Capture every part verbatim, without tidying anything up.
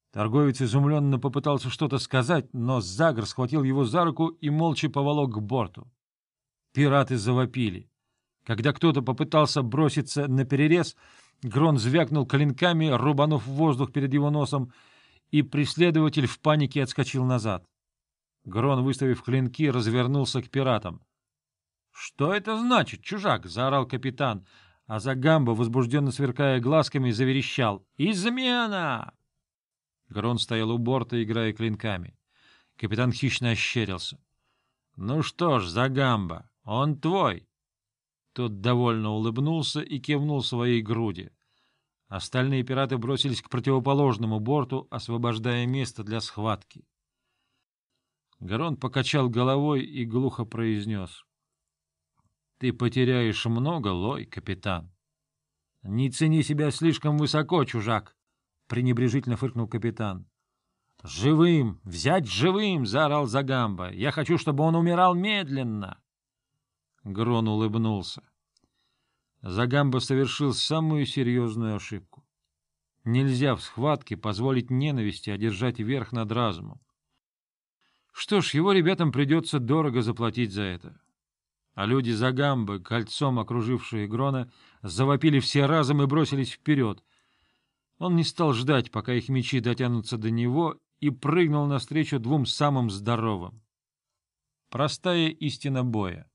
Торговец изумленно попытался что-то сказать, но Загр схватил его за руку и молча поволок к борту. Пираты завопили. Когда кто-то попытался броситься на перерез, Грон звякнул клинками, рубанув в воздух перед его носом, и преследователь в панике отскочил назад. Грон, выставив клинки, развернулся к пиратам. — Что это значит, чужак? — заорал капитан, а Загамба, возбужденно сверкая глазками, заверещал. — Измена! Грон стоял у борта, играя клинками. Капитан хищно ощерился. — Ну что ж, Загамба, он твой. Тот довольно улыбнулся и кивнул своей груди. Остальные пираты бросились к противоположному борту, освобождая место для схватки. Грон покачал головой и глухо произнес. — Ты потеряешь много, Лой, капитан. — Не цени себя слишком высоко, чужак, — пренебрежительно фыркнул капитан. — Живым! Взять живым! — заорал Загамба. — Я хочу, чтобы он умирал медленно! Грон улыбнулся. Загамба совершил самую серьезную ошибку. Нельзя в схватке позволить ненависти одержать верх над разумом. Что ж, его ребятам придется дорого заплатить за это. А люди Загамбы, кольцом окружившие Грона, завопили все разом и бросились вперед. Он не стал ждать, пока их мечи дотянутся до него, и прыгнул навстречу двум самым здоровым. Простая истина боя.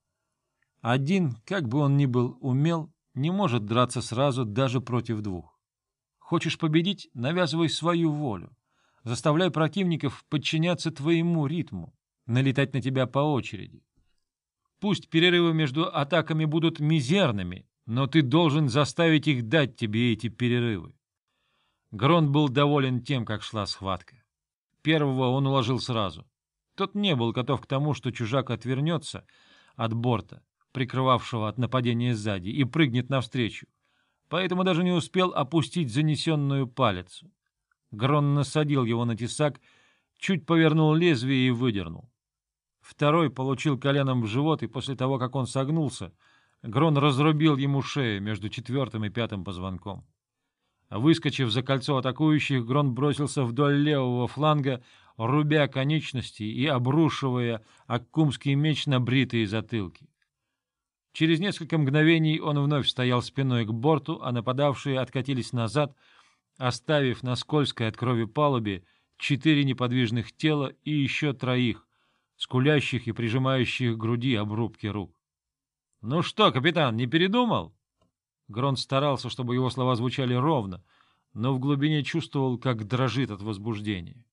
Один, как бы он ни был умел, не может драться сразу даже против двух. Хочешь победить — навязывай свою волю. Заставляй противников подчиняться твоему ритму, налетать на тебя по очереди. Пусть перерывы между атаками будут мизерными, но ты должен заставить их дать тебе эти перерывы. Грон был доволен тем, как шла схватка. Первого он уложил сразу. Тот не был готов к тому, что чужак отвернется от борта, прикрывавшего от нападения сзади, и прыгнет навстречу, поэтому даже не успел опустить занесенную палицу. Грон насадил его на тесак, чуть повернул лезвие и выдернул. Второй получил коленом в живот, и после того, как он согнулся, Грон разрубил ему шею между четвертым и пятым позвонком. Выскочив за кольцо атакующих, Грон бросился вдоль левого фланга, рубя конечности и обрушивая аккумский меч на бритые затылки. Через несколько мгновений он вновь стоял спиной к борту, а нападавшие откатились назад, оставив на скользкой от крови палубе четыре неподвижных тела и еще троих, скулящих и прижимающих к груди обрубки рук. — Ну что, капитан, не передумал? Грон старался, чтобы его слова звучали ровно, но в глубине чувствовал, как дрожит от возбуждения.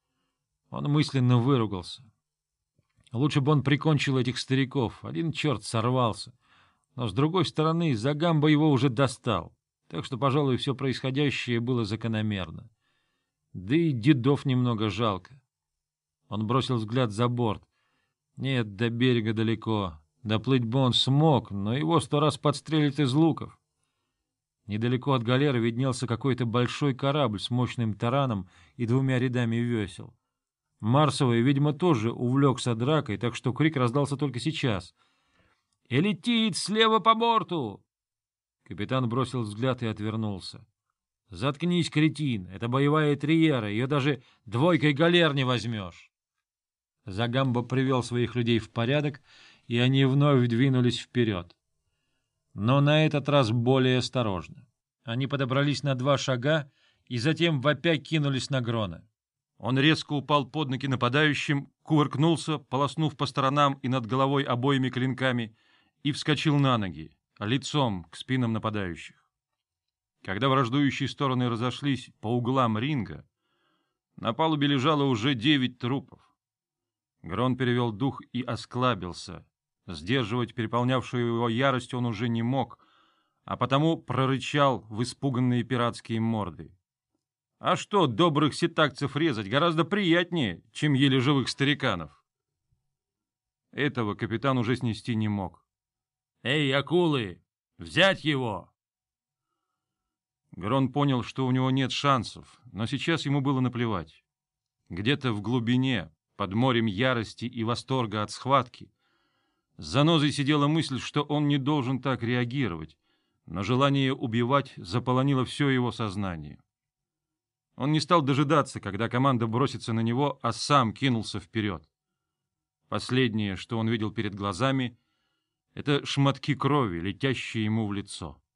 Он мысленно выругался. Лучше бы он прикончил этих стариков, один черт сорвался. Но, с другой стороны, Загамба его уже достал, так что, пожалуй, все происходящее было закономерно. Да и дедов немного жалко. Он бросил взгляд за борт. Нет, до берега далеко. Доплыть бы он смог, но его сто раз подстрелят из луков. Недалеко от галеры виднелся какой-то большой корабль с мощным тараном и двумя рядами весел. Марсовый, видимо, тоже увлекся дракой, так что крик раздался только сейчас. «И летит слева по борту!» Капитан бросил взгляд и отвернулся. «Заткнись, кретин! Это боевая триера, ее даже двойкой галер не возьмешь!» Загамба привел своих людей в порядок, и они вновь двинулись вперед. Но на этот раз более осторожно. Они подобрались на два шага и затем вопя кинулись на Грона. Он резко упал под ноги нападающим, кувыркнулся, полоснув по сторонам и над головой обоими клинками, и вскочил на ноги, лицом к спинам нападающих. Когда враждующие стороны разошлись по углам ринга, на палубе лежало уже девять трупов. Грон перевел дух и осклабился. Сдерживать переполнявшую его ярость он уже не мог, а потому прорычал в испуганные пиратские морды. А что, добрых ситакцев резать гораздо приятнее, чем еле живых стариканов. Этого капитан уже снести не мог. — Эй, акулы, взять его! Грон понял, что у него нет шансов, но сейчас ему было наплевать. Где-то в глубине, под морем ярости и восторга от схватки, с занозой сидела мысль, что он не должен так реагировать, но желание убивать заполонило все его сознание. Он не стал дожидаться, когда команда бросится на него, а сам кинулся вперед. Последнее, что он видел перед глазами, — это шматки крови, летящие ему в лицо.